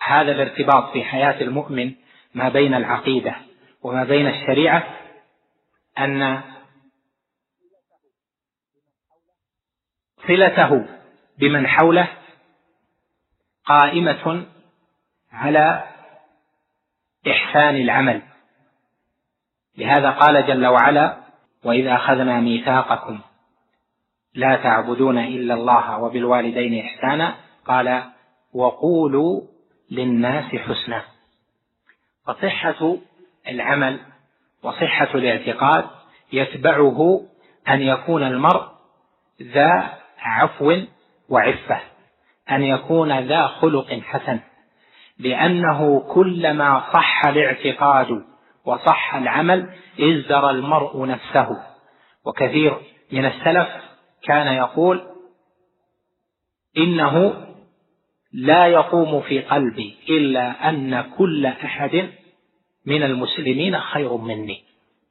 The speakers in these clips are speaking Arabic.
هذا الارتباط في حياة المؤمن ما بين العقيدة وما بين الشريعة أن صلته بمن حوله قائمة على إحسان العمل. لهذا قال جل وعلا: وإذا أخذنا ميثاقكم لا تعبدون إلا الله وبالوالدين إحسانا قال وقولوا للناس حسنا. فصحة العمل وصحة الاعتقاد يتبعه أن يكون المرء ذا عفو وعفة، أن يكون ذا خلق حسن، لأنه كلما صح الاعتقاد وصح العمل ازدرى المرء نفسه. وكثير من السلف كان يقول: إنه لا يقوم في قلبي إلا أن كل أحد من المسلمين خير مني.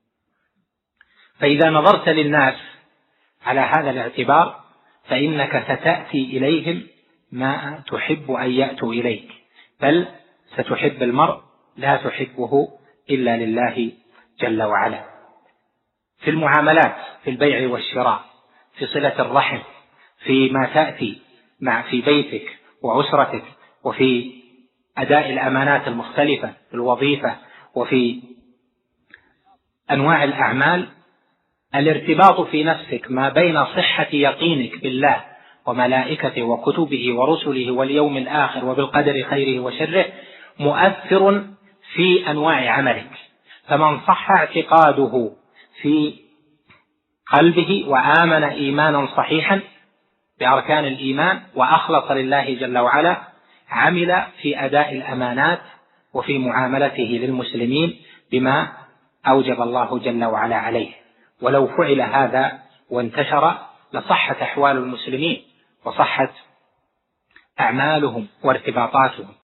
فإذا نظرت للناس على هذا الاعتبار فإنك ستأتي إليهم ما تحب أن يأتوا إليك، بل ستحب المرء لا تحبه إلا لله جل وعلا. في المعاملات، في البيع والشراء، في صلة الرحم، فيما تأتي في بيتك وأسرتك، وفي أداء الأمانات المختلفة في الوظيفة، وفي أنواع الأعمال، الارتباط في نفسك ما بين صحة يقينك بالله وملائكته وكتبه ورسله واليوم الآخر وبالقدر خيره وشره مؤثر في أنواع عملك. فمن صح اعتقاده في قلبه وآمن إيمانا صحيحا بأركان الإيمان وأخلص لله جل وعلا، عمل في أداء الأمانات وفي معاملته للمسلمين بما أوجب الله جل وعلا عليه. ولو فعل هذا وانتشر لصحت أحوال المسلمين وصحت أعمالهم وارتباطاتهم.